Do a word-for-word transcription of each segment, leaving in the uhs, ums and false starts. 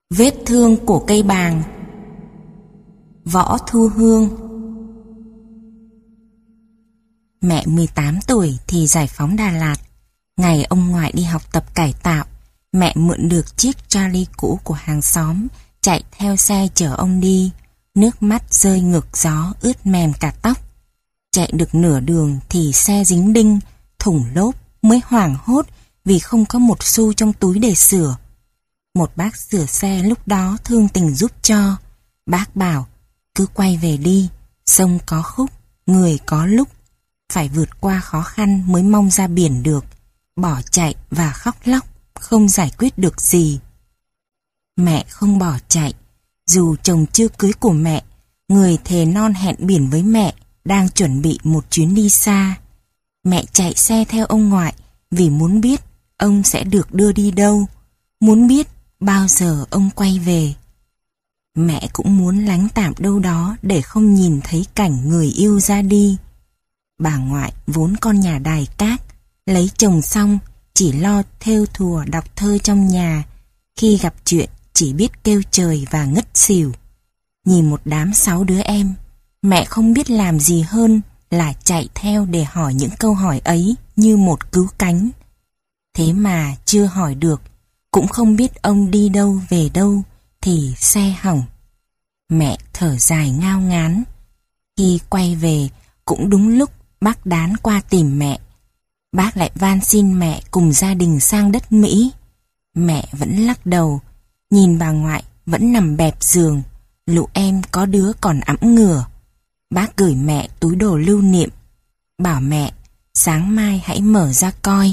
Vết thương của cây bàng. Võ Thu Hương. Mẹ mười tám tuổi thì giải phóng Đà Lạt. Ngày ông ngoại đi học tập cải tạo, mẹ mượn được chiếc Charlie cũ của hàng xóm, chạy theo xe chở ông đi. Nước mắt rơi ngược gió, ướt mềm cả tóc. Chạy được nửa đường thì xe dính đinh, thủng lốp, mới hoảng hốt vì không có một xu trong túi để sửa. Một bác sửa xe lúc đó thương tình giúp cho. Bác bảo, cứ quay về đi, sông có khúc, người có lúc. Phải vượt qua khó khăn mới mong ra biển được. Bỏ chạy và khóc lóc, không giải quyết được gì. Mẹ không bỏ chạy. Dù chồng chưa cưới của mẹ, người thề non hẹn biển với mẹ, đang chuẩn bị một chuyến đi xa. Mẹ chạy xe theo ông ngoại vì muốn biết ông sẽ được đưa đi đâu, muốn biết bao giờ ông quay về. Mẹ cũng muốn lánh tạm đâu đó để không nhìn thấy cảnh người yêu ra đi. Bà ngoại vốn con nhà đài cát, lấy chồng xong chỉ lo thêu thùa đọc thơ trong nhà, khi gặp chuyện chỉ biết kêu trời và ngất xỉu. Nhìn một đám sáu đứa em, mẹ không biết làm gì hơn là chạy theo để hỏi những câu hỏi ấy như một cứu cánh. Thế mà chưa hỏi được, cũng không biết ông đi đâu về đâu, thì xe hỏng. Mẹ thở dài ngao ngán. Khi quay về cũng đúng lúc bác Đán qua tìm mẹ. Bác lại van xin mẹ cùng gia đình sang đất Mỹ. Mẹ vẫn lắc đầu, nhìn bà ngoại vẫn nằm bẹp giường, lũ em có đứa còn ẵm ngửa. Bác gửi mẹ túi đồ lưu niệm, bảo mẹ sáng mai hãy mở ra coi.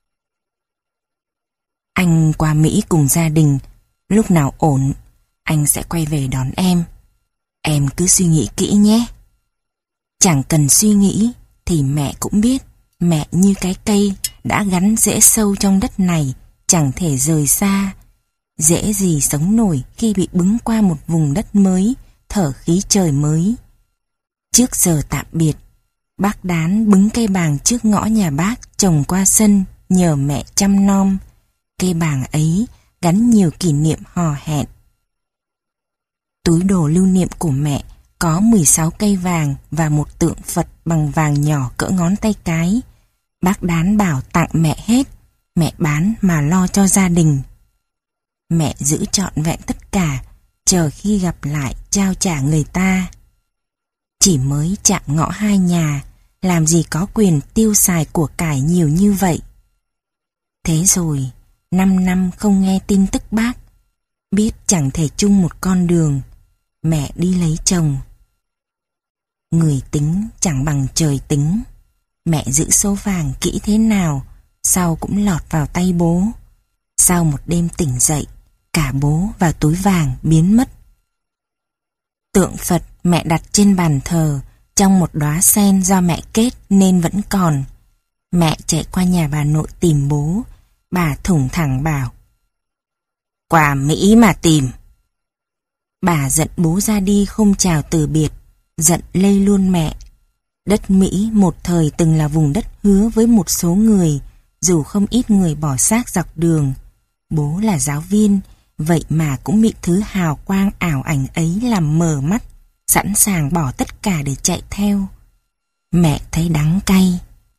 Anh qua Mỹ cùng gia đình, lúc nào ổn, anh sẽ quay về đón em. Em cứ suy nghĩ kỹ nhé. Chẳng cần suy nghĩ thì mẹ cũng biết mẹ như cái cây đã gắn rễ sâu trong đất này, chẳng thể rời xa. Dễ gì sống nổi khi bị bứng qua một vùng đất mới, thở khí trời mới. Trước giờ tạm biệt, bác Đán bứng cây bàng trước ngõ nhà bác trồng qua sân nhờ mẹ chăm nom. Cây bàng ấy gắn nhiều kỷ niệm hò hẹn. Túi đồ lưu niệm của mẹ có mười sáu cây vàng và một tượng Phật bằng vàng nhỏ cỡ ngón tay cái. Bác Đán bảo tặng mẹ hết, mẹ bán mà lo cho gia đình. Mẹ giữ trọn vẹn tất cả, chờ khi gặp lại trao trả người ta. Chỉ mới chạm ngõ hai nhà, làm gì có quyền tiêu xài của cải nhiều như vậy. Thế rồi, năm năm không nghe tin tức bác, biết chẳng thể chung một con đường, mẹ đi lấy chồng. Người tính chẳng bằng trời tính. Mẹ giữ số vàng kỹ thế nào, sau cũng lọt vào tay bố. Sau một đêm tỉnh dậy, cả bố và túi vàng biến mất. Tượng Phật mẹ đặt trên bàn thờ, trong một đóa sen do mẹ kết nên vẫn còn. Mẹ chạy qua nhà bà nội tìm bố. Bà thủng thẳng bảo, qua Mỹ mà tìm. Bà giận bố ra đi không chào từ biệt, giận lây luôn mẹ. Đất Mỹ một thời từng là vùng đất hứa với một số người, dù không ít người bỏ xác dọc đường. Bố là giáo viên, vậy mà cũng bị thứ hào quang ảo ảnh ấy làm mờ mắt, sẵn sàng bỏ tất cả để chạy theo. Mẹ thấy đắng cay.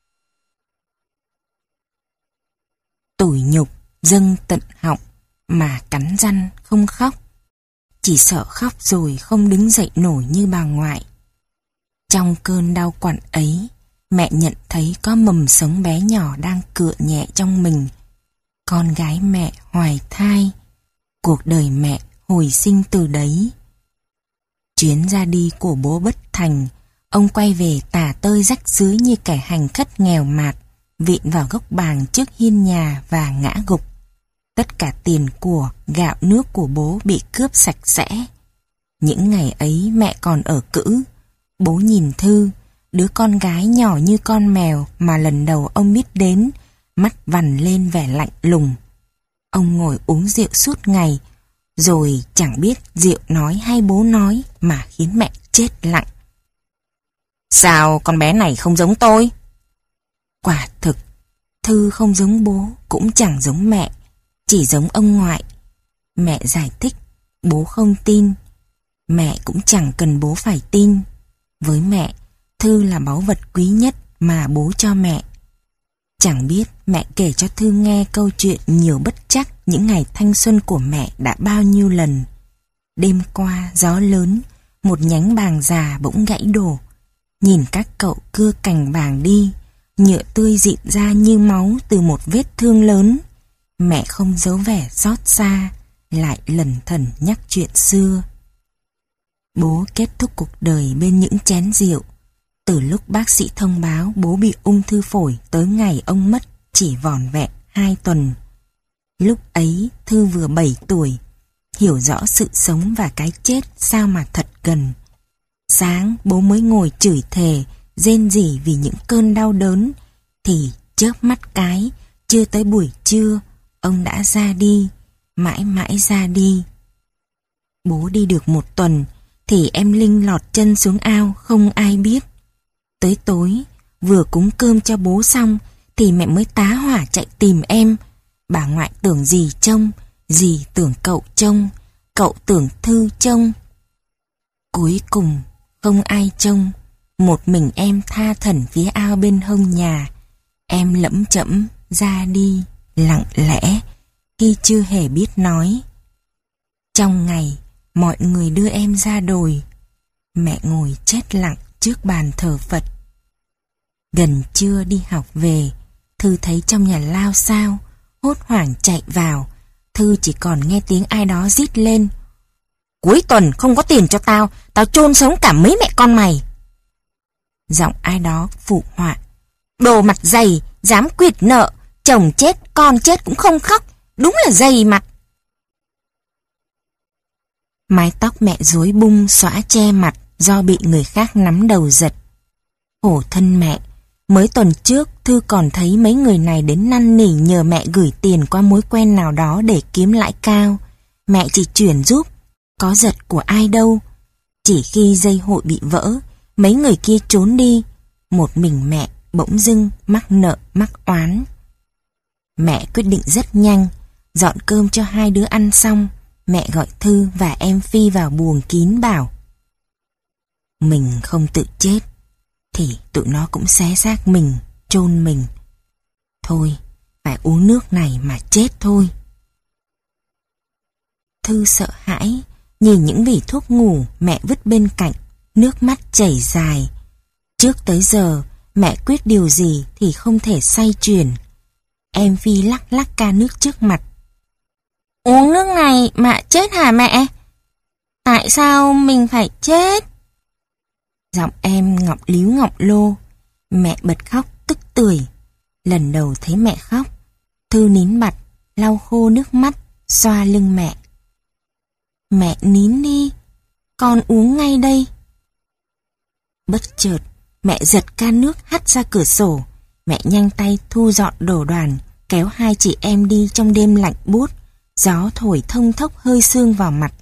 Tủi nhục dâng tận họng mà cắn răng không khóc. Chỉ sợ khóc rồi không đứng dậy nổi như bà ngoại. Trong cơn đau quặn ấy, mẹ nhận thấy có mầm sống bé nhỏ đang cựa nhẹ trong mình. Con gái mẹ hoài thai, cuộc đời mẹ hồi sinh từ đấy. Chuyến ra đi của bố bất thành, ông quay về tả tơi rách rưới như kẻ hành khất nghèo mạt, vịn vào gốc bàng trước hiên nhà và ngã gục. Tất cả tiền của, gạo nước của bố bị cướp sạch sẽ. Những ngày ấy mẹ còn ở cữ. Bố nhìn Thư, đứa con gái nhỏ như con mèo mà lần đầu ông biết đến, mắt vằn lên vẻ lạnh lùng. Ông ngồi uống rượu suốt ngày, rồi chẳng biết rượu nói hay bố nói mà khiến mẹ chết lặng. Sao con bé này không giống tôi? Quả thực, Thư không giống bố, cũng chẳng giống mẹ, chỉ giống ông ngoại. Mẹ giải thích Bố không tin, mẹ cũng chẳng cần bố phải tin. Với mẹ, Thư là báu vật quý nhất mà bố cho mẹ. Chẳng biết mẹ kể cho Thư nghe câu chuyện nhiều bất trắc những ngày thanh xuân của mẹ đã bao nhiêu lần. Đêm qua gió lớn, một nhánh bàng già bỗng gãy đổ. Nhìn các cậu cưa cành bàng đi, nhựa tươi rịn ra như máu từ một vết thương lớn. Mẹ không giấu vẻ xót xa, lại lẩn thẩn nhắc chuyện xưa. Bố kết thúc cuộc đời bên những chén rượu. Từ lúc bác sĩ thông báo bố bị ung thư phổi tới ngày ông mất chỉ vỏn vẹn hai tuần. Lúc ấy Thư vừa bảy tuổi, hiểu rõ sự sống và cái chết sao mà thật gần. Sáng bố mới ngồi chửi thề, rên rỉ vì những cơn đau đớn, thì chớp mắt cái, chưa tới buổi trưa, ông đã ra đi, mãi mãi ra đi. Bố đi được một tuần, thì em Linh lọt chân xuống ao không ai biết. Tới tối, vừa cúng cơm cho bố xong, thì mẹ mới tá hỏa chạy tìm em. Bà ngoại tưởng gì trông, dì tưởng cậu trông, cậu tưởng Thư trông. Cuối cùng, không ai trông, một mình em tha thẩn phía ao bên hông nhà. Em lẫm chẫm ra đi, lặng lẽ, khi chưa hề biết nói. Trong ngày, mọi người đưa em ra đồi. Mẹ ngồi chết lặng trước bàn thờ Phật. Gần trưa đi học về, Thư thấy trong nhà lao xao, hốt hoảng chạy vào. Thư chỉ còn nghe tiếng ai đó rít lên: "Cuối tuần không có tiền cho tao, tao chôn sống cả mấy mẹ con mày." Giọng ai đó phụ họa: "Đồ mặt dày, dám quyệt nợ, chồng chết, con chết cũng không khóc, đúng là dày mặt." Mái tóc mẹ rối bung xõa che mặt do bị người khác nắm đầu giật. Khổ thân mẹ, mới tuần trước Thư còn thấy mấy người này đến năn nỉ nhờ mẹ gửi tiền qua mối quen nào đó để kiếm lãi cao. Mẹ chỉ chuyển giúp, có giật của ai đâu. Chỉ khi dây hội bị vỡ, mấy người kia trốn đi, một mình mẹ bỗng dưng mắc nợ mắc oán. Mẹ quyết định rất nhanh, dọn cơm cho hai đứa ăn xong, mẹ gọi Thư và em Phi vào buồng kín bảo: "Mình không tự chết, thì tụi nó cũng xé xác mình, chôn mình. Thôi, phải uống nước này mà chết thôi." Thư sợ hãi, nhìn những vỉ thuốc ngủ mẹ vứt bên cạnh, nước mắt chảy dài. Trước tới giờ, mẹ quyết điều gì thì không thể xoay chuyển. Em Phi lắc lắc ca nước trước mặt: "Uống nước này mà chết hả mẹ? Tại sao mình phải chết?" Giọng em ngọng líu ngọng lô. Mẹ bật khóc tức tưởi. Lần đầu thấy mẹ khóc, Thư nín bặt, lau khô nước mắt, xoa lưng mẹ. "Mẹ nín đi, con uống ngay đây." Bất chợt, mẹ giật can nước hắt ra cửa sổ. Mẹ nhanh tay thu dọn đồ đoàn, kéo hai chị em đi trong đêm lạnh buốt, gió thổi thông thốc hơi sương vào mặt.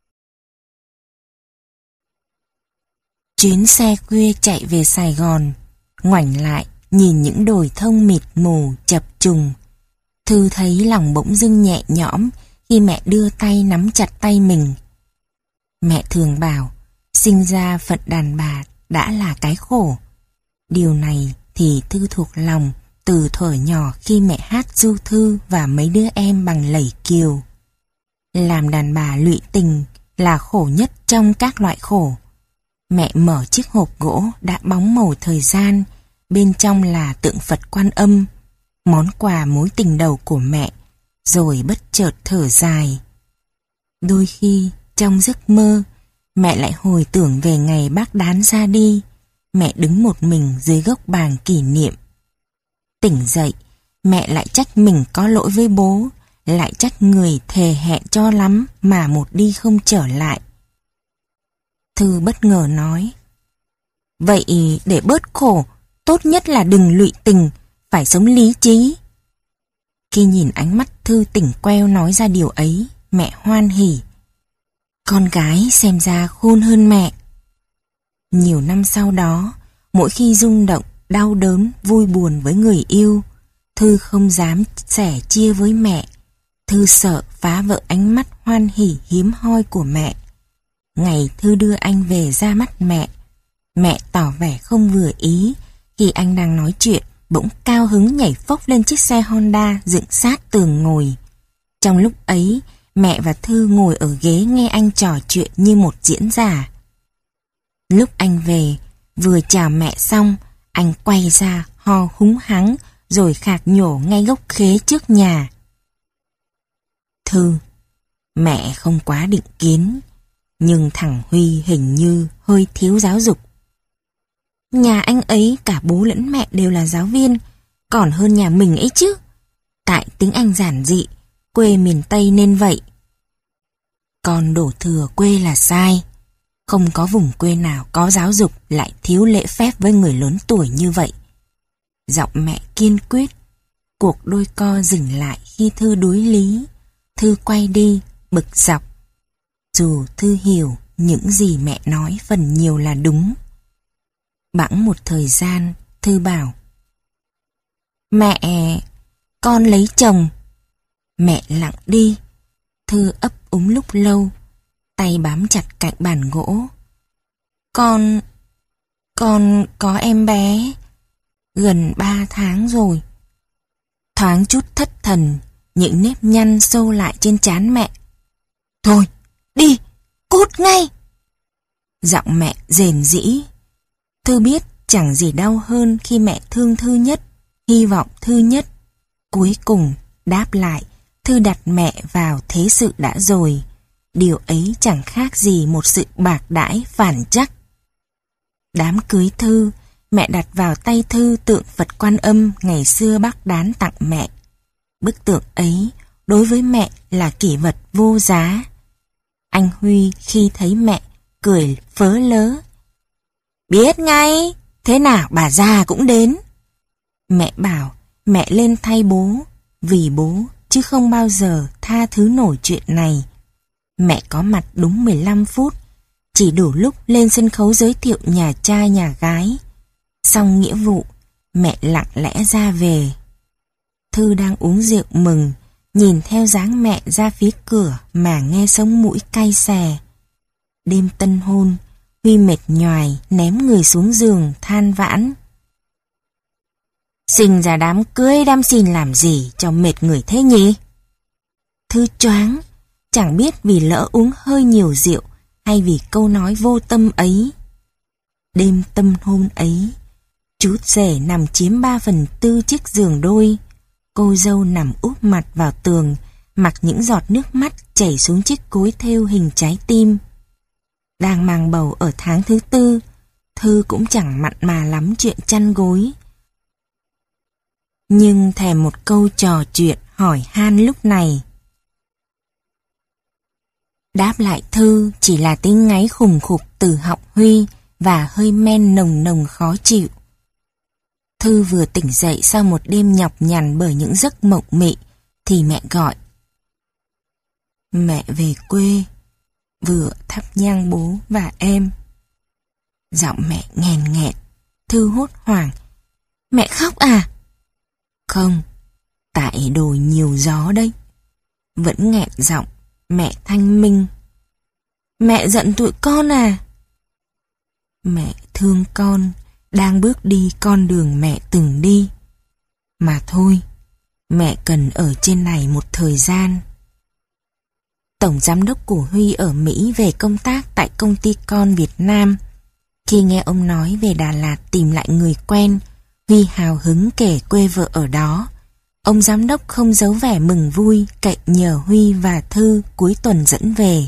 Chuyến xe khuya chạy về Sài Gòn, ngoảnh lại nhìn những đồi thông mịt mù chập trùng. Thư thấy lòng bỗng dưng nhẹ nhõm khi mẹ đưa tay nắm chặt tay mình. Mẹ thường bảo, sinh ra phận đàn bà đã là cái khổ. Điều này thì Thư thuộc lòng từ thuở nhỏ khi mẹ hát du Thư và mấy đứa em bằng lẩy kiều. Làm đàn bà lụy tình là khổ nhất trong các loại khổ. Mẹ mở chiếc hộp gỗ đã bóng màu thời gian, bên trong là tượng Phật Quan Âm, món quà mối tình đầu của mẹ, rồi bất chợt thở dài. Đôi khi, trong giấc mơ, mẹ lại hồi tưởng về ngày bác Đán ra đi, mẹ đứng một mình dưới gốc bàng kỷ niệm. Tỉnh dậy, mẹ lại trách mình có lỗi với bố, lại trách người thề hẹn cho lắm mà một đi không trở lại. Thư bất ngờ nói, vậy để bớt khổ, tốt nhất là đừng lụy tình, phải sống lý trí. Khi nhìn ánh mắt Thư tỉnh queo nói ra điều ấy, mẹ hoan hỉ. Con gái xem ra khôn hơn mẹ. Nhiều năm sau đó, mỗi khi rung động, đau đớn, vui buồn với người yêu, Thư không dám sẻ chia với mẹ. Thư Thư sợ phá vỡ ánh mắt hoan hỉ hiếm hoi của mẹ. Ngày Thư đưa anh về ra mắt mẹ, mẹ tỏ vẻ không vừa ý khi anh đang nói chuyện, bỗng cao hứng nhảy phốc lên chiếc xe Honda dựng sát tường ngồi. Trong lúc ấy, mẹ và Thư ngồi ở ghế nghe anh trò chuyện như một diễn giả. Lúc anh về, vừa chào mẹ xong, anh quay ra ho húng hắng rồi khạc nhổ ngay gốc khế trước nhà. Thư, mẹ không quá định kiến, nhưng thằng Huy hình như hơi thiếu giáo dục. Nhà anh ấy cả bố lẫn mẹ đều là giáo viên, còn hơn nhà mình ấy chứ. Tại tiếng Anh giản dị, quê miền Tây nên vậy. Con đổ thừa quê là sai. Không có vùng quê nào có giáo dục lại thiếu lễ phép với người lớn tuổi như vậy. Giọng mẹ kiên quyết. Cuộc đôi co dừng lại khi Thư đối lý. Thư quay đi, bực dọc. Dù Thư hiểu những gì mẹ nói phần nhiều là đúng. Bẵng một thời gian, Thư bảo: Mẹ, con lấy chồng. Mẹ lặng đi. Thư ấp úng lúc lâu, tay bám chặt cạnh bàn gỗ. Con... Con có em bé, gần ba tháng rồi. Thoáng chút thất thần, những nếp nhăn sâu lại trên trán mẹ. Thôi, đi, cút ngay. Giọng mẹ rền rĩ. Thư biết chẳng gì đau hơn khi mẹ thương Thư nhất, hy vọng Thư nhất. Cuối cùng, đáp lại, Thư đặt mẹ vào thế sự đã rồi. Điều ấy chẳng khác gì một sự bạc đãi phản trắc. Đám cưới Thư, mẹ đặt vào tay Thư tượng Phật Quan Âm ngày xưa bác Đán tặng mẹ. Bức tượng ấy đối với mẹ là kỷ vật vô giá. Anh Huy khi thấy mẹ cười phớ lớ. Biết ngay, thế nào bà già cũng đến. Mẹ bảo mẹ lên thay bố, vì bố chứ không bao giờ tha thứ nổi chuyện này. Mẹ có mặt đúng mười lăm phút, chỉ đủ lúc lên sân khấu giới thiệu nhà trai nhà gái. Xong nghĩa vụ, mẹ lặng lẽ ra về. Thư đang uống rượu mừng, nhìn theo dáng mẹ ra phía cửa mà nghe sống mũi cay xè. Đêm tân hôn, Huy mệt nhoài ném người xuống giường than vãn. Sinh ra đám cưới đám xin làm gì cho mệt người thế nhỉ? Thư choáng, chẳng biết vì lỡ uống hơi nhiều rượu hay vì câu nói vô tâm ấy. Đêm tâm hôn ấy, chú rể nằm chiếm ba phần tư chiếc giường đôi. Cô dâu nằm úp mặt vào tường, mặc những giọt nước mắt chảy xuống chiếc gối thêu hình trái tim. Đang mang bầu ở tháng thứ tư, Thư cũng chẳng mặn mà lắm chuyện chăn gối. Nhưng thèm một câu trò chuyện hỏi han lúc này. Đáp lại Thư chỉ là tiếng ngáy khùng khục từ họng Huy và hơi men nồng nồng khó chịu. Thư vừa tỉnh dậy sau một đêm nhọc nhằn bởi những giấc mộng mị, thì mẹ gọi. Mẹ về quê, vừa thắp nhang bố và em. Giọng mẹ nghèn nghẹn, Thư hốt hoảng. Mẹ khóc à? Không, tại đồi nhiều gió đấy. Vẫn nghẹn giọng, mẹ thanh minh. Mẹ giận tụi con à? Mẹ thương con, đang bước đi con đường mẹ từng đi. Mà thôi, mẹ cần ở trên này một thời gian. Tổng giám đốc của Huy ở Mỹ về công tác tại công ty con Việt Nam. Khi nghe ông nói về Đà Lạt tìm lại người quen, Huy hào hứng kể quê vợ ở đó. Ông giám đốc không giấu vẻ mừng vui, cậy nhờ Huy và Thư cuối tuần dẫn về.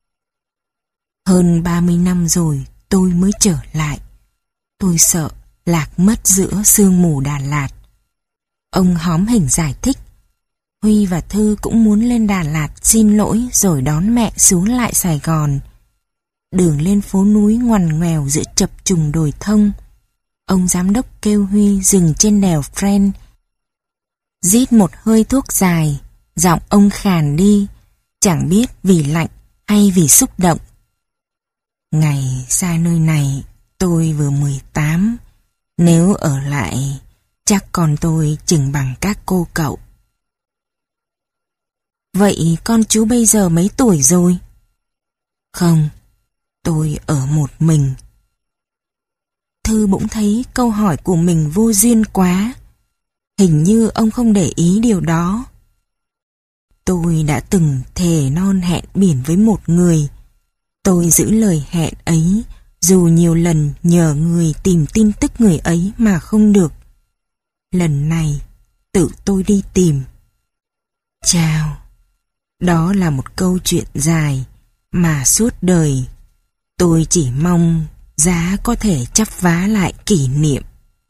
Hơn ba mươi năm rồi tôi mới trở lại. Tôi sợ lạc mất giữa sương mù Đà Lạt. Ông hóm hỉnh giải thích. Huy và Thư cũng muốn lên Đà Lạt xin lỗi rồi đón mẹ xuống lại Sài Gòn. Đường lên phố núi ngoằn ngoèo giữa chập trùng đồi thông. Ông giám đốc kêu Huy dừng trên đèo Friend. Rít một hơi thuốc dài, giọng ông khàn đi, chẳng biết vì lạnh hay vì xúc động. Ngày xa nơi này tôi vừa mười tám, nếu ở lại chắc con tôi chừng bằng các cô cậu. Vậy con chú bây giờ mấy tuổi rồi? Không, tôi ở một mình. Thư bỗng thấy câu hỏi của mình vô duyên quá. Hình như ông không để ý điều đó. Tôi đã từng thề non hẹn biển với một người. Tôi giữ lời hẹn ấy, dù nhiều lần nhờ người tìm tin tức người ấy mà không được. Lần này, tự tôi đi tìm. Chào, đó là một câu chuyện dài mà suốt đời tôi chỉ mong giá có thể chắp vá lại kỷ niệm.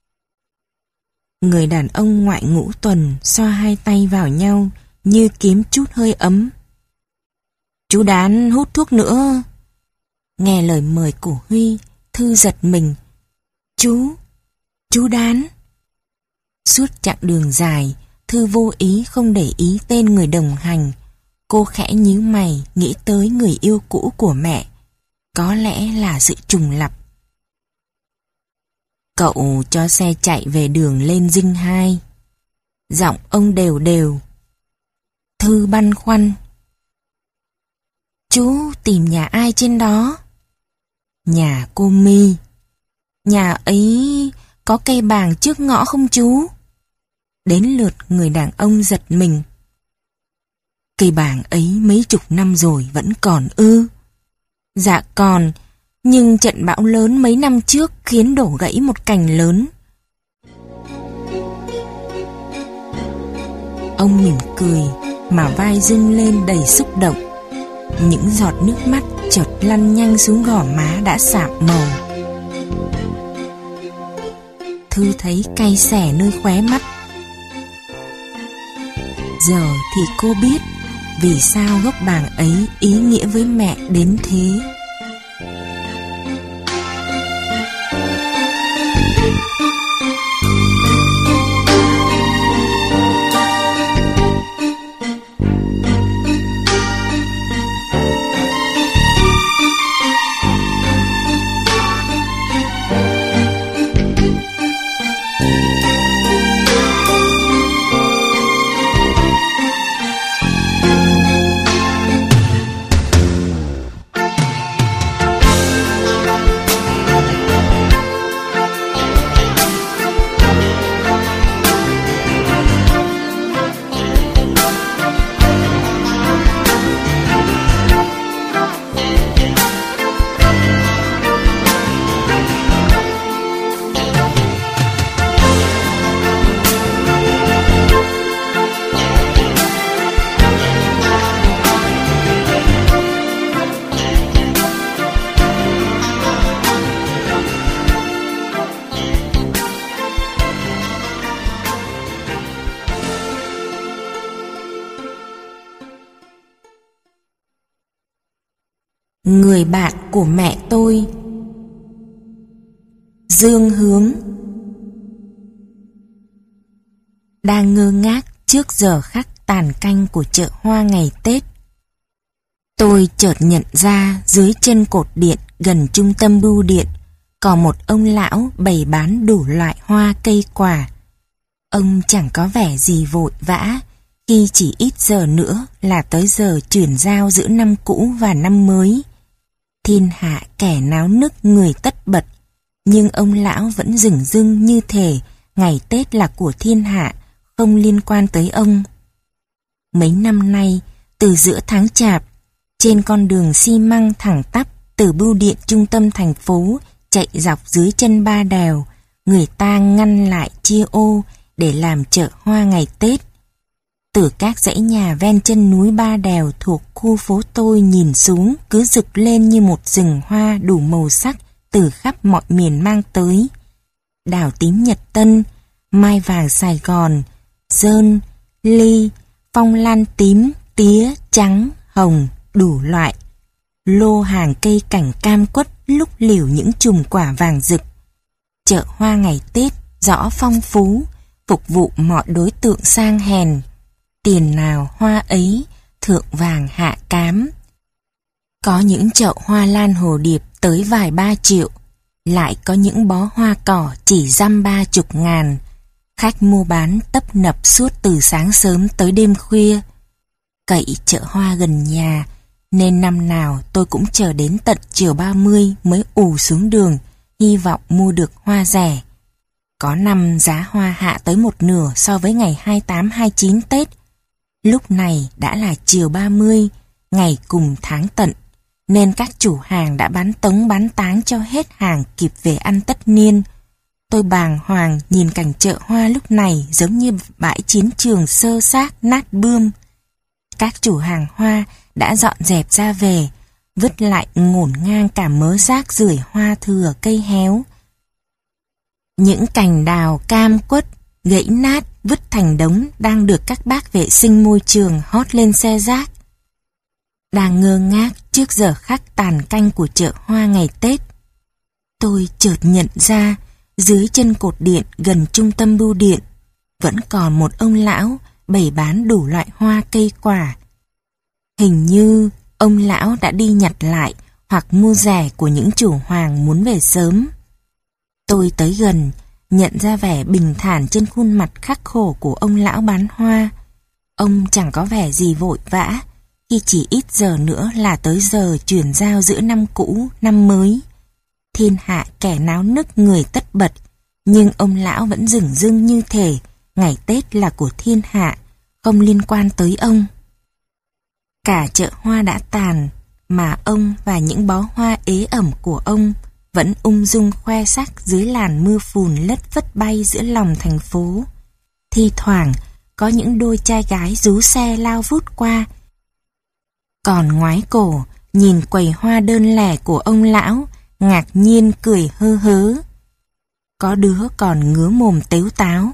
Người đàn ông ngoại ngũ tuần xoa hai tay vào nhau như kiếm chút hơi ấm. Chú Đán hút thuốc nữa. Nghe lời mời của Huy, Thư giật mình. Chú, chú Đán. Suốt chặng đường dài, Thư vô ý không để ý tên người đồng hành. Cô khẽ nhíu mày nghĩ tới người yêu cũ của mẹ. Có lẽ là sự trùng lặp. Cậu cho xe chạy về đường lên Dinh hai. Giọng ông đều đều. Thư băn khoăn. Chú tìm nhà ai trên đó? Nhà cô My. Nhà ấy có cây bàng trước ngõ không chú? Đến lượt người đàn ông giật mình. Cây bàng ấy mấy chục năm rồi vẫn còn ư? Dạ còn, nhưng trận bão lớn mấy năm trước khiến đổ gãy một cành lớn. Ông mỉm cười mà vai rung lên đầy xúc động. Những giọt nước mắt chợt lăn nhanh xuống gò má đã sạm màu. Thư thấy cay xè nơi khóe mắt. Giờ thì cô biết vì sao gốc bàng ấy ý nghĩa với mẹ đến thế. Người bạn của mẹ tôi. Dương Hướng. Đang ngơ ngác trước giờ khắc tàn canh của chợ hoa ngày Tết, tôi chợt nhận ra dưới chân cột điện gần trung tâm bưu điện có một ông lão bày bán đủ loại hoa cây quả. Ông chẳng có vẻ gì vội vã khi chỉ ít giờ nữa là tới giờ chuyển giao giữa năm cũ và năm mới. Thiên hạ kẻ náo nức người tất bật, nhưng ông lão vẫn dửng dưng như thể ngày Tết là của thiên hạ, không liên quan tới ông. Mấy năm nay, từ giữa tháng Chạp, trên con đường xi măng thẳng tắp từ bưu điện trung tâm thành phố chạy dọc dưới chân Ba Đèo, người ta ngăn lại chia ô để làm chợ hoa ngày Tết. Từ các dãy nhà ven chân núi Ba Đèo thuộc khu phố tôi nhìn xuống cứ rực lên như một rừng hoa đủ màu sắc từ khắp mọi miền mang tới. Đào tím Nhật Tân, mai vàng Sài Gòn, dơn, ly, phong lan tím, tía, trắng, hồng, đủ loại. Lô hàng cây cảnh cam quất lúc liều những chùm quả vàng rực. Chợ hoa ngày Tết rõ phong phú, phục vụ mọi đối tượng sang hèn. Tiền nào hoa ấy, thượng vàng hạ cám. Có những chậu hoa lan hồ điệp tới vài ba triệu, lại có những bó hoa cỏ chỉ dăm ba chục ngàn. Khách mua bán tấp nập suốt từ sáng sớm tới đêm khuya. cậy chợ hoa gần nhà, nên năm nào tôi cũng chờ đến tận chiều ba mươi mới ù xuống đường, hy vọng mua được hoa rẻ. Có năm giá hoa hạ tới một nửa so với ngày hai mươi tám hai mươi chín Tết. Lúc này đã là chiều ba mươi, ngày cùng tháng Tận, nên các chủ hàng đã bán tống bán táng cho hết hàng kịp về ăn tất niên. Tôi bàng hoàng nhìn cảnh chợ hoa lúc này giống như bãi chiến trường xơ xác nát bươm. Các chủ hàng hoa đã dọn dẹp ra về, vứt lại ngổn ngang cả mớ rác rưởi hoa thừa cây héo. Những cành đào cam quất, gãy nát, vứt thành đống đang được các bác vệ sinh môi trường hót lên xe rác. Đang ngơ ngác trước giờ khắc tàn canh của chợ hoa ngày Tết, tôi chợt nhận ra dưới chân cột điện gần trung tâm bưu điện vẫn còn một ông lão bày bán đủ loại hoa cây quả. Hình như ông lão đã đi nhặt lại hoặc mua rẻ của những chủ hoàng muốn về sớm. Tôi tới gần, nhận ra vẻ bình thản trên khuôn mặt khắc khổ của ông lão bán hoa. Ông chẳng có vẻ gì vội vã, khi chỉ ít giờ nữa là tới giờ chuyển giao giữa năm cũ, năm mới. Thiên hạ kẻ náo nức người tất bật, nhưng ông lão vẫn dửng dưng như thể ngày Tết là của thiên hạ, không liên quan tới ông. Cả chợ hoa đã tàn, mà ông và những bó hoa ế ẩm của ông vẫn ung dung khoe sắc dưới làn mưa phùn lất phất bay giữa lòng thành phố. Thi thoảng có những đôi trai gái rú xe lao vút qua, còn ngoái cổ nhìn quầy hoa đơn lẻ của ông lão, ngạc nhiên cười hơ hớ. Có đứa còn ngứa mồm tếu táo: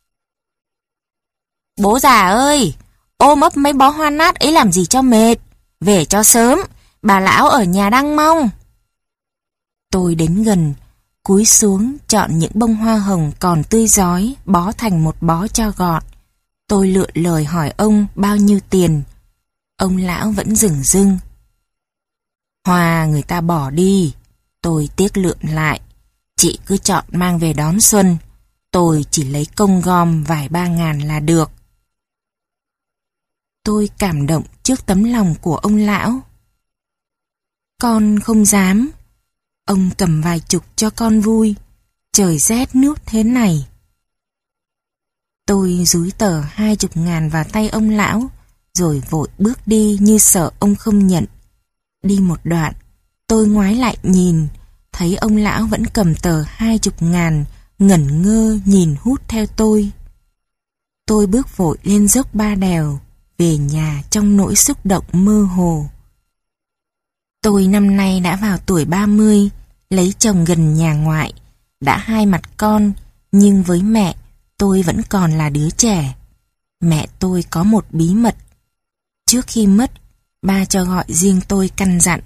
"Bố già ơi, ôm ấp mấy bó hoa nát ấy làm gì cho mệt, về cho sớm, bà lão ở nhà đang mong." Tôi đến gần, cúi xuống chọn những bông hoa hồng còn tươi rói, bó thành một bó cho gọn. Tôi lựa lời hỏi ông bao nhiêu tiền. Ông lão vẫn dửng dưng: "Hoa người ta bỏ đi, tôi tiếc lượm lại. Chị cứ chọn mang về đón xuân, tôi chỉ lấy công gom vài ba ngàn là được." Tôi cảm động trước tấm lòng của ông lão. "Con không dám." Ông cầm vài chục cho con vui, trời rét nước thế này. Tôi dúi tờ hai chục ngàn vào tay ông lão, rồi vội bước đi như sợ ông không nhận. Đi một đoạn, tôi ngoái lại nhìn, thấy ông lão vẫn cầm tờ hai chục ngàn, ngẩn ngơ nhìn hút theo tôi. Tôi bước vội lên dốc Ba Đèo, về nhà trong nỗi xúc động mơ hồ. Tôi năm nay đã vào tuổi ba mươi, lấy chồng gần nhà ngoại, đã hai mặt con, nhưng với mẹ, tôi vẫn còn là đứa trẻ. Mẹ tôi có một bí mật. Trước khi mất, ba cho gọi riêng tôi căn dặn: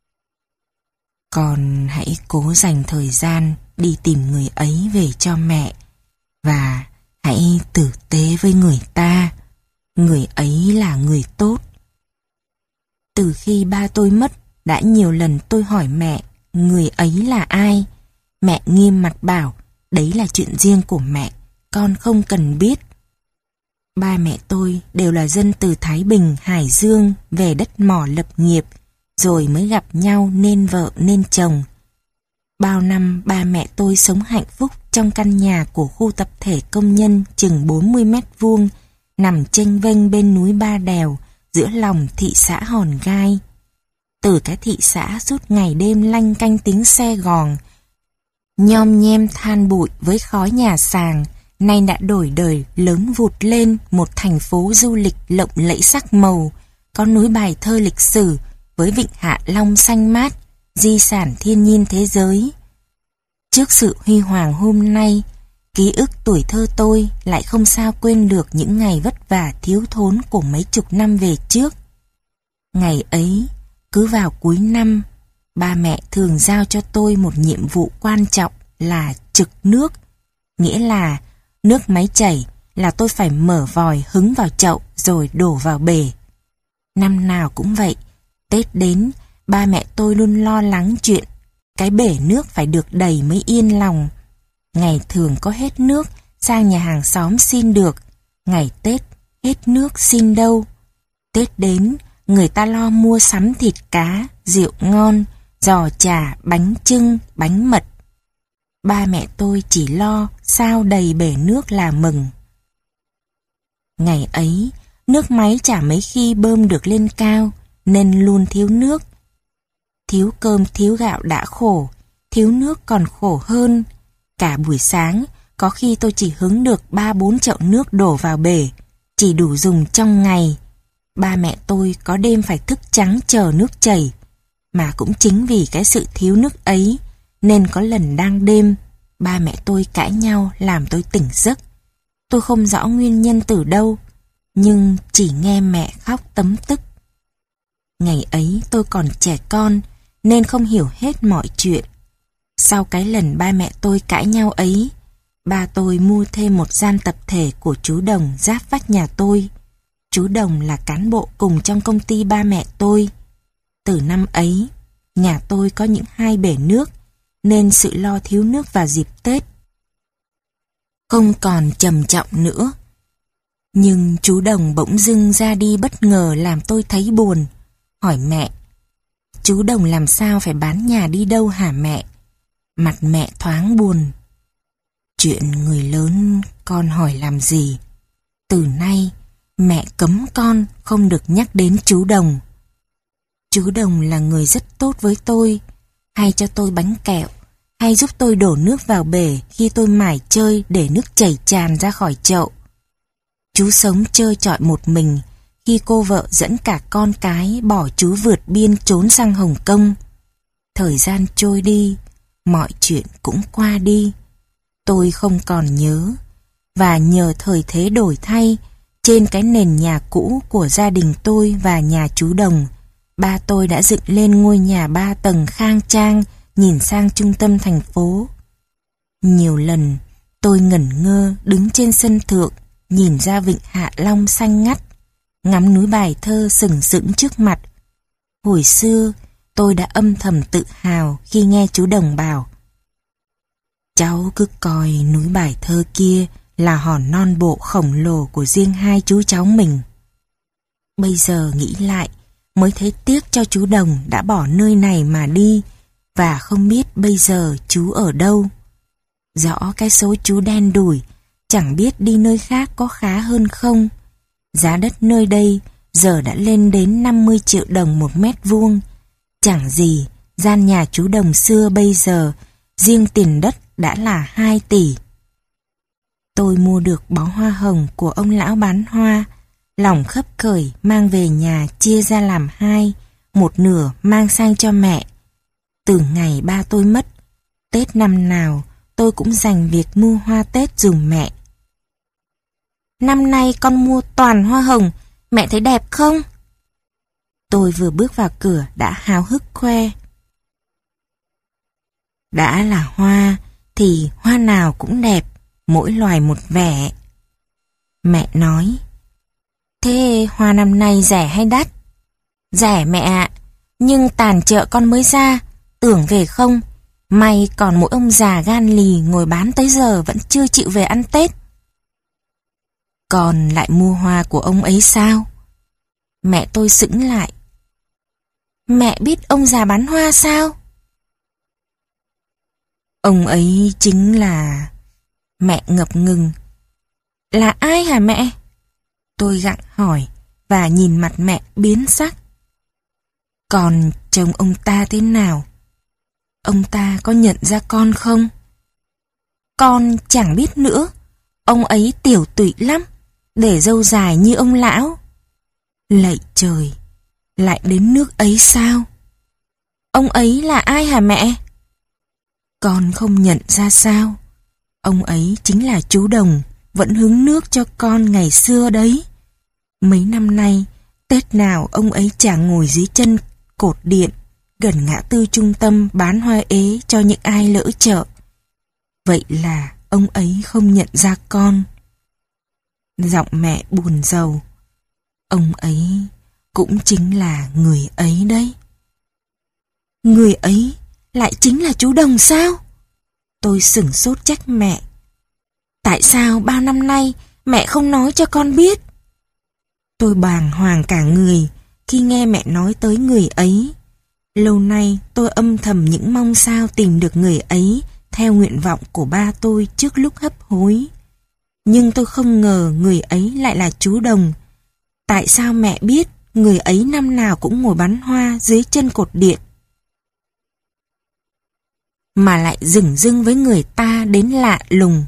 "Con hãy cố dành thời gian đi tìm người ấy về cho mẹ, và hãy tử tế với người ta. Người ấy là người tốt." Từ khi ba tôi mất, đã nhiều lần tôi hỏi mẹ người ấy là ai. Mẹ nghiêm mặt bảo đấy là chuyện riêng của mẹ, con không cần biết. Ba mẹ tôi đều là dân từ Thái Bình, Hải Dương về đất mỏ lập nghiệp, rồi mới gặp nhau nên vợ nên chồng. Bao năm ba mẹ tôi sống hạnh phúc trong căn nhà của khu tập thể công nhân chừng bốn mươi mét vuông, nằm chênh vênh bên núi Ba Đèo, giữa lòng thị xã Hòn Gai. Từ cái thị xã suốt ngày đêm lanh canh tiếng xe gòn, nhom nhem than bụi với khói nhà sàng, nay đã đổi đời lớn vụt lên một thành phố du lịch lộng lẫy sắc màu, có núi Bài Thơ lịch sử với vịnh Hạ Long xanh mát, di sản thiên nhiên thế giới. Trước sự huy hoàng hôm nay, ký ức tuổi thơ tôi lại không sao quên được những ngày vất vả thiếu thốn của mấy chục năm về trước. Ngày ấy, cứ vào cuối năm, ba mẹ thường giao cho tôi một nhiệm vụ quan trọng là trực nước, nghĩa là nước máy chảy là tôi phải mở vòi hứng vào chậu rồi đổ vào bể. Năm nào cũng vậy, Tết đến, ba mẹ tôi luôn lo lắng chuyện cái bể nước phải được đầy mới yên lòng. Ngày thường có hết nước, sang nhà hàng xóm xin được, ngày Tết hết nước xin đâu. Tết đến, người ta lo mua sắm thịt cá, rượu ngon, giò chả, bánh chưng, bánh mật. Ba mẹ tôi chỉ lo sao đầy bể nước là mừng. Ngày ấy, nước máy chả mấy khi bơm được lên cao, nên luôn thiếu nước. Thiếu cơm thiếu gạo đã khổ, thiếu nước còn khổ hơn. Cả buổi sáng, có khi tôi chỉ hứng được ba bốn chậu nước đổ vào bể, chỉ đủ dùng trong ngày. Ba mẹ tôi có đêm phải thức trắng chờ nước chảy. Mà cũng chính vì cái sự thiếu nước ấy, nên có lần đang đêm, ba mẹ tôi cãi nhau làm tôi tỉnh giấc. Tôi không rõ nguyên nhân từ đâu, nhưng chỉ nghe mẹ khóc tấm tức. Ngày ấy tôi còn trẻ con, nên không hiểu hết mọi chuyện. Sau cái lần ba mẹ tôi cãi nhau ấy, ba tôi mua thêm một gian tập thể của chú Đồng giáp vách nhà tôi. Chú Đồng là cán bộ cùng trong công ty ba mẹ tôi. Từ năm ấy, nhà tôi có những hai bể nước, nên sự lo thiếu nước vào dịp Tết không còn trầm trọng nữa. Nhưng chú Đồng bỗng dưng ra đi bất ngờ làm tôi thấy buồn. Hỏi mẹ, chú Đồng làm sao phải bán nhà đi đâu hả mẹ? Mặt mẹ thoáng buồn. Chuyện người lớn con hỏi làm gì? Từ nay, mẹ cấm con không được nhắc đến chú Đồng. Chú Đồng là người rất tốt với tôi, hay cho tôi bánh kẹo, hay giúp tôi đổ nước vào bể khi tôi mải chơi để nước chảy tràn ra khỏi chậu. Chú sống chơi chọi một mình khi cô vợ dẫn cả con cái bỏ chú vượt biên trốn sang Hồng Kông. Thời gian trôi đi, mọi chuyện cũng qua đi. Tôi không còn nhớ, và nhờ thời thế đổi thay, trên cái nền nhà cũ của gia đình tôi và nhà chú Đồng, ba tôi đã dựng lên ngôi nhà ba tầng khang trang nhìn sang trung tâm thành phố. Nhiều lần tôi ngẩn ngơ đứng trên sân thượng, nhìn ra vịnh Hạ Long xanh ngắt, ngắm núi Bài Thơ sừng sững trước mặt. Hồi xưa tôi đã âm thầm tự hào khi nghe chú Đồng bảo: cháu cứ coi núi Bài Thơ kia là hòn non bộ khổng lồ của riêng hai chú cháu mình. Bây giờ nghĩ lại mới thấy tiếc cho chú Đồng đã bỏ nơi này mà đi, và không biết bây giờ chú ở đâu. Rõ cái số chú đen đủi, chẳng biết đi nơi khác có khá hơn không. Giá đất nơi đây giờ đã lên đến năm mươi triệu đồng một mét vuông. Chẳng gì, gian nhà chú Đồng xưa bây giờ, riêng tiền đất đã là hai tỷ. Tôi mua được bó hoa hồng của ông lão bán hoa, lòng khấp khởi mang về nhà chia ra làm hai, một nửa mang sang cho mẹ. Từ ngày ba tôi mất, Tết năm nào tôi cũng dành việc mua hoa Tết dùng mẹ. Năm nay con mua toàn hoa hồng, mẹ thấy đẹp không? Tôi vừa bước vào cửa đã háo hức khoe. Đã là hoa thì hoa nào cũng đẹp, mỗi loài một vẻ. Mẹ nói, thế hoa năm nay rẻ hay đắt? Rẻ mẹ ạ, nhưng tàn chợ con mới ra, tưởng về không, may còn mỗi ông già gan lì ngồi bán tới giờ vẫn chưa chịu về ăn Tết. Còn lại mua hoa của ông ấy sao? Mẹ tôi sững lại. Mẹ biết ông già bán hoa sao? Ông ấy chính là... Mẹ ngập ngừng. Là ai hả mẹ? Tôi gặng hỏi và nhìn mặt mẹ biến sắc. Còn chồng ông ta thế nào? Ông ta có nhận ra con không? Con chẳng biết nữa. Ông ấy tiểu tụy lắm, để râu dài như ông lão. Lạy trời, lại đến nước ấy sao? Ông ấy là ai hả mẹ? Con không nhận ra sao? Ông ấy chính là chú Đồng vẫn hứng nước cho con ngày xưa đấy. Mấy năm nay, Tết nào ông ấy chả ngồi dưới chân cột điện gần ngã tư trung tâm bán hoa ế cho những ai lỡ chợ. Vậy là ông ấy không nhận ra con. Giọng mẹ buồn rầu. Ông ấy cũng chính là người ấy đấy. Người ấy lại chính là chú Đồng sao? Tôi sửng sốt trách mẹ. Tại sao bao năm nay mẹ không nói cho con biết? Tôi bàng hoàng cả người khi nghe mẹ nói tới người ấy. Lâu nay tôi âm thầm những mong sao tìm được người ấy theo nguyện vọng của ba tôi trước lúc hấp hối. Nhưng tôi không ngờ người ấy lại là chú Đồng. Tại sao mẹ biết người ấy năm nào cũng ngồi bắn hoa dưới chân cột điện, mà lại dửng dưng với người ta đến lạ lùng?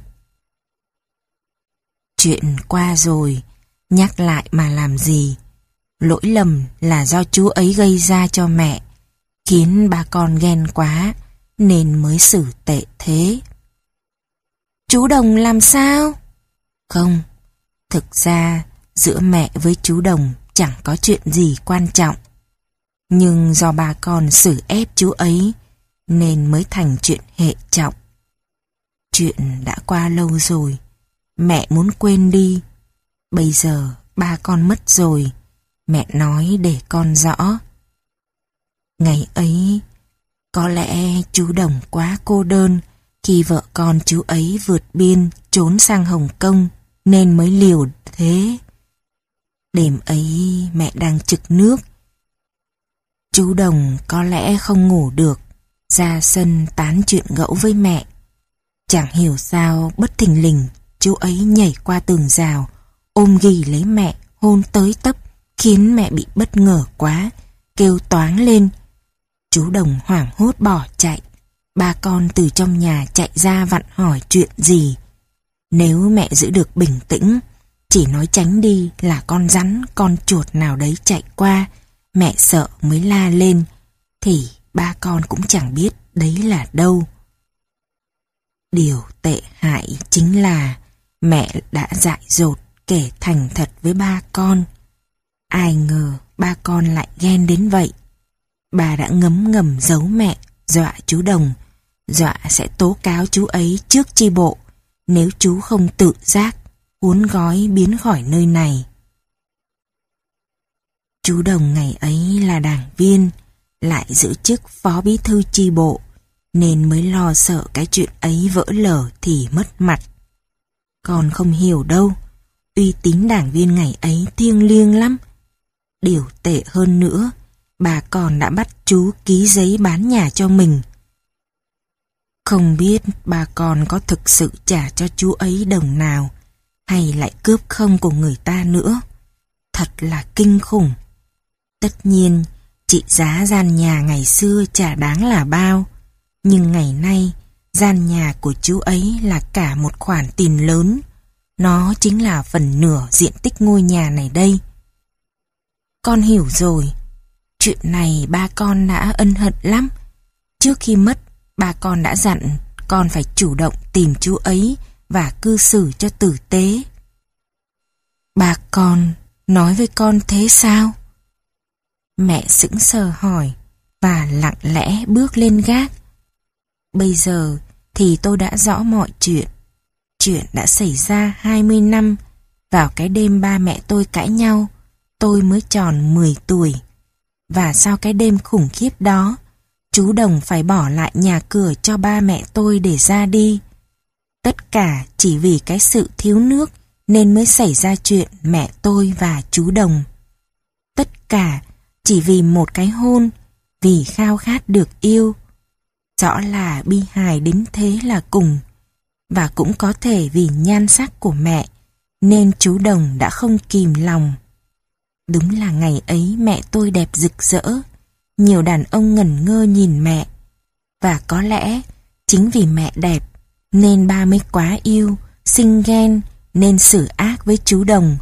Chuyện qua rồi, nhắc lại mà làm gì. Lỗi lầm là do chú ấy gây ra cho mẹ, khiến ba con ghen quá nên mới xử tệ thế. Chú Đồng làm sao? Không, thực ra giữa mẹ với chú Đồng chẳng có chuyện gì quan trọng. Nhưng do ba con xử ép chú ấy nên mới thành chuyện hệ trọng. Chuyện đã qua lâu rồi, mẹ muốn quên đi. Bây giờ ba con mất rồi, mẹ nói để con rõ. Ngày ấy, có lẽ chú Đồng quá cô đơn khi vợ con chú ấy vượt biên trốn sang Hồng Kông nên mới liều thế. Đêm ấy mẹ đang trực nước. Chú Đồng có lẽ không ngủ được, ra sân tán chuyện gẫu với mẹ. Chẳng hiểu sao bất thình lình chú ấy nhảy qua tường rào, ôm ghì lấy mẹ, hôn tới tấp, khiến mẹ bị bất ngờ quá, kêu toáng lên. Chú Đồng hoảng hốt bỏ chạy. Ba con từ trong nhà chạy ra vặn hỏi chuyện gì. Nếu mẹ giữ được bình tĩnh, chỉ nói tránh đi là con rắn, con chuột nào đấy chạy qua, mẹ sợ mới la lên, thì ba con cũng chẳng biết đấy là đâu. Điều tệ hại chính là mẹ đã dại dột kể thành thật với ba con. Ai ngờ ba con lại ghen đến vậy. Bà đã ngấm ngầm giấu mẹ, dọa chú Đồng, dọa sẽ tố cáo chú ấy trước chi bộ nếu chú không tự giác cuốn gói biến khỏi nơi này. Chú Đồng ngày ấy là đảng viên, lại giữ chức phó bí thư chi bộ, nên mới lo sợ cái chuyện ấy vỡ lở thì mất mặt. Con không hiểu đâu, uy tín đảng viên ngày ấy thiêng liêng lắm. Điều tệ hơn nữa, bà còn đã bắt chú ký giấy bán nhà cho mình. Không biết bà còn có thực sự trả cho chú ấy đồng nào, hay lại cướp không của người ta nữa. Thật là kinh khủng. Tất nhiên, trị giá gian nhà ngày xưa chả đáng là bao, nhưng ngày nay, gian nhà của chú ấy là cả một khoản tiền lớn. Nó chính là phần nửa diện tích ngôi nhà này đây. Con hiểu rồi. Chuyện này ba con đã ân hận lắm. Trước khi mất, ba con đã dặn con phải chủ động tìm chú ấy và cư xử cho tử tế. Ba con nói với con thế sao? Mẹ sững sờ hỏi và lặng lẽ bước lên gác. Bây giờ thì tôi đã rõ mọi chuyện. Chuyện đã xảy ra hai mươi năm. Vào cái đêm ba mẹ tôi cãi nhau, tôi mới tròn mười tuổi. Và sau cái đêm khủng khiếp đó, chú Đồng phải bỏ lại nhà cửa cho ba mẹ tôi để ra đi. Tất cả chỉ vì cái sự thiếu nước nên mới xảy ra chuyện mẹ tôi và chú Đồng. Tất cả chỉ vì một cái hôn, vì khao khát được yêu. Rõ là bi hài đến thế là cùng. Và cũng có thể vì nhan sắc của mẹ nên chú Đồng đã không kìm lòng. Đúng là ngày ấy mẹ tôi đẹp rực rỡ, nhiều đàn ông ngẩn ngơ nhìn mẹ. Và có lẽ chính vì mẹ đẹp nên ba mới quá yêu, sinh ghen nên xử ác với chú Đồng.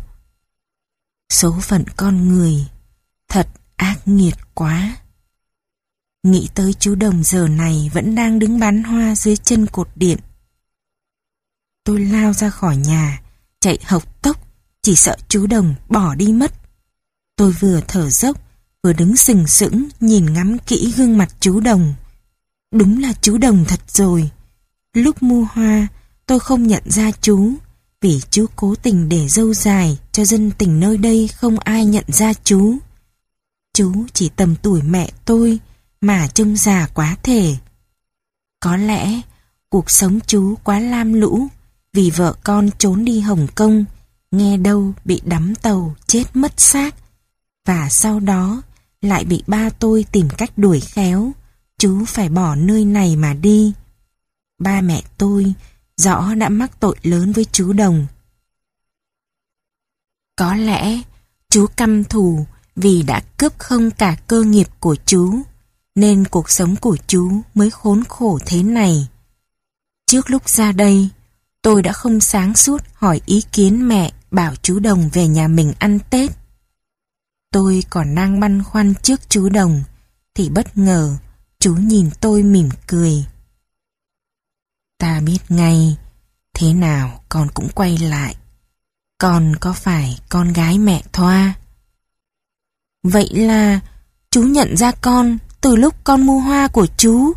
Số phận con người thật ác nghiệt quá. Nghĩ tới chú Đồng giờ này vẫn đang đứng bán hoa dưới chân cột điện. Tôi lao ra khỏi nhà, chạy hộc tốc, chỉ sợ chú Đồng bỏ đi mất. Tôi vừa thở dốc, vừa đứng sừng sững nhìn ngắm kỹ gương mặt chú Đồng. Đúng là chú Đồng thật rồi. Lúc mua hoa, tôi không nhận ra chú, vì chú cố tình để râu dài cho dân tình nơi đây không ai nhận ra chú. Chú chỉ tầm tuổi mẹ tôi mà trông già quá thể. Có lẽ cuộc sống chú quá lam lũ vì vợ con trốn đi Hồng Kông nghe đâu bị đắm tàu chết mất xác, và sau đó lại bị ba tôi tìm cách đuổi khéo, chú phải bỏ nơi này mà đi. Ba mẹ tôi rõ đã mắc tội lớn với chú Đồng. Có lẽ chú căm thù vì đã cướp không cả cơ nghiệp của chú, nên cuộc sống của chú mới khốn khổ thế này. Trước lúc ra đây, tôi đã không sáng suốt hỏi ý kiến mẹ bảo chú Đồng về nhà mình ăn Tết. Tôi còn đang băn khoăn trước chú Đồng, thì bất ngờ chú nhìn tôi mỉm cười. Ta biết ngay, thế nào con cũng quay lại. Con có phải con gái mẹ Thoa? Vậy là chú nhận ra con từ lúc con mua hoa của chú.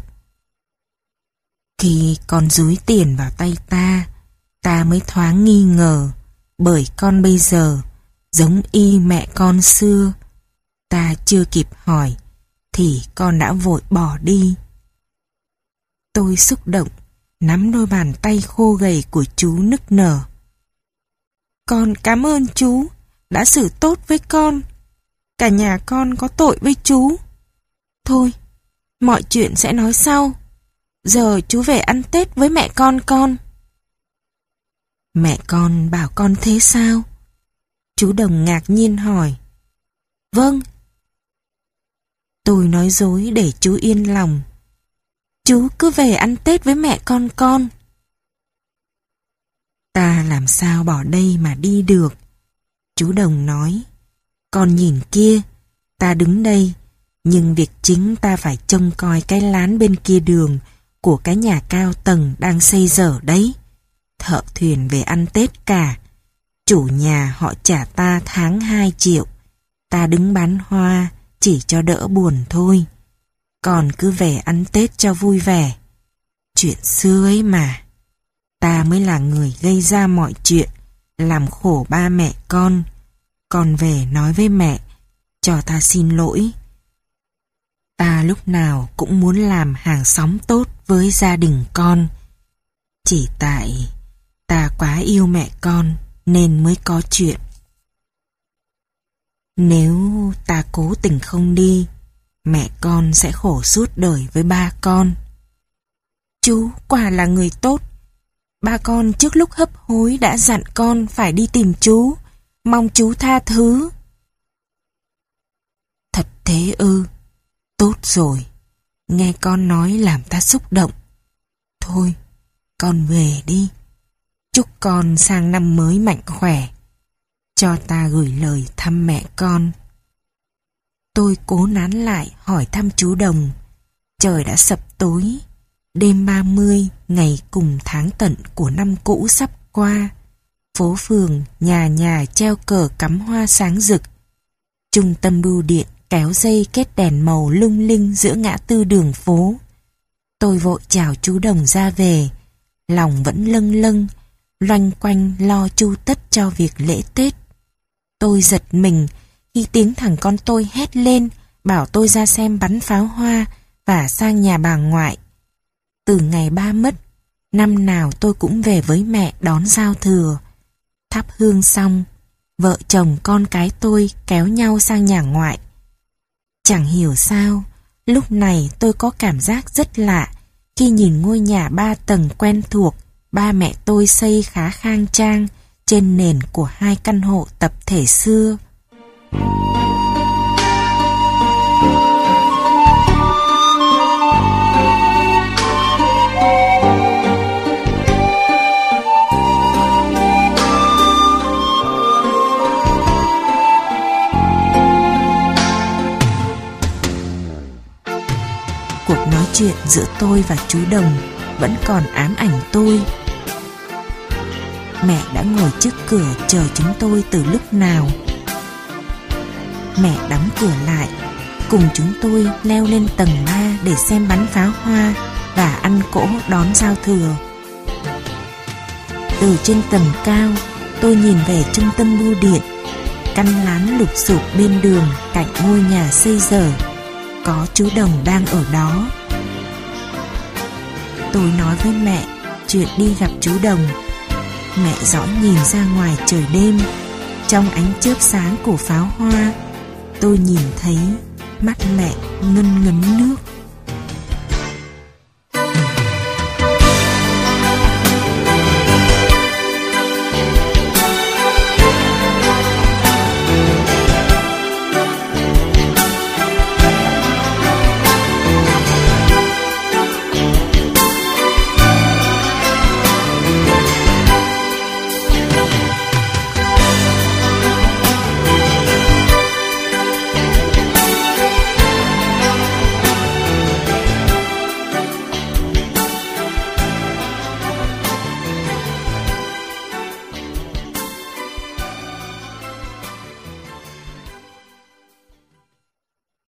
Khi con dúi tiền vào tay ta, ta mới thoáng nghi ngờ, bởi con bây giờ giống y mẹ con xưa. Ta chưa kịp hỏi thì con đã vội bỏ đi. Tôi xúc động nắm đôi bàn tay khô gầy của chú nức nở. Con cảm ơn chú đã xử tốt với con. Cả nhà con có tội với chú. Thôi, mọi chuyện sẽ nói sau. Giờ chú về ăn Tết với mẹ con con. Mẹ con bảo con thế sao? Chú Đồng ngạc nhiên hỏi. Vâng. Tôi nói dối để chú yên lòng. Chú cứ về ăn Tết với mẹ con con. Ta làm sao bỏ đây mà đi được? Chú Đồng nói. Con nhìn kia, ta đứng đây, nhưng việc chính ta phải trông coi cái lán bên kia đường của cái nhà cao tầng đang xây dở đấy. Thợ thuyền về ăn Tết cả. Chủ nhà họ trả ta tháng hai triệu. Ta đứng bán hoa chỉ cho đỡ buồn thôi. Còn cứ về ăn Tết cho vui vẻ. Chuyện xưa ấy mà. Ta mới là người gây ra mọi chuyện, làm khổ ba mẹ con. Con về nói với mẹ, cho ta xin lỗi. Ta lúc nào cũng muốn làm hàng xóm tốt với gia đình con. Chỉ tại ta quá yêu mẹ con nên mới có chuyện. Nếu ta cố tình không đi, mẹ con sẽ khổ suốt đời với ba con. Chú quả là người tốt. Ba con trước lúc hấp hối đã dặn con phải đi tìm chú, mong chú tha thứ. Thật thế ư? Tốt rồi. Nghe con nói làm ta xúc động. Thôi, con về đi. Chúc con sang năm mới mạnh khỏe. Cho ta gửi lời thăm mẹ con. Tôi cố nán lại hỏi thăm chú Đồng. Trời đã sập tối. Đêm ba mươi ngày cùng tháng tận của năm cũ sắp qua. Phố phường, nhà nhà treo cờ cắm hoa sáng rực. Trung tâm bưu điện kéo dây kết đèn màu lung linh giữa ngã tư đường phố. Tôi vội chào chú Đồng ra về. Lòng vẫn lâng lâng, loanh quanh lo chu tất cho việc lễ Tết. Tôi giật mình khi tiếng thằng con tôi hét lên bảo tôi ra xem bắn pháo hoa và sang nhà bà ngoại. Từ ngày ba mất, năm nào tôi cũng về với mẹ đón giao thừa. Thắp hương xong, vợ chồng con cái tôi kéo nhau sang nhà ngoại. Chẳng hiểu sao, lúc này tôi có cảm giác rất lạ khi nhìn ngôi nhà ba tầng quen thuộc ba mẹ tôi xây khá khang trang trên nền của hai căn hộ tập thể xưa. Cuộc nói chuyện giữa tôi và chú Đồng vẫn còn ám ảnh tôi. Mẹ đã ngồi trước cửa chờ chúng tôi từ lúc nào. Mẹ đóng cửa lại, cùng chúng tôi leo lên tầng ba để xem bắn pháo hoa và ăn cỗ đón giao thừa. Từ trên tầng cao, tôi nhìn về trung tâm bưu điện. Căn lán lụp xụp bên đường cạnh ngôi nhà xây dở. Có chú Đồng đang ở đó. Tôi nói với mẹ chuyện đi gặp chú Đồng. Mẹ dõi nhìn ra ngoài trời đêm. Trong ánh chớp sáng của pháo hoa, tôi nhìn thấy mắt mẹ ngân ngấn nước.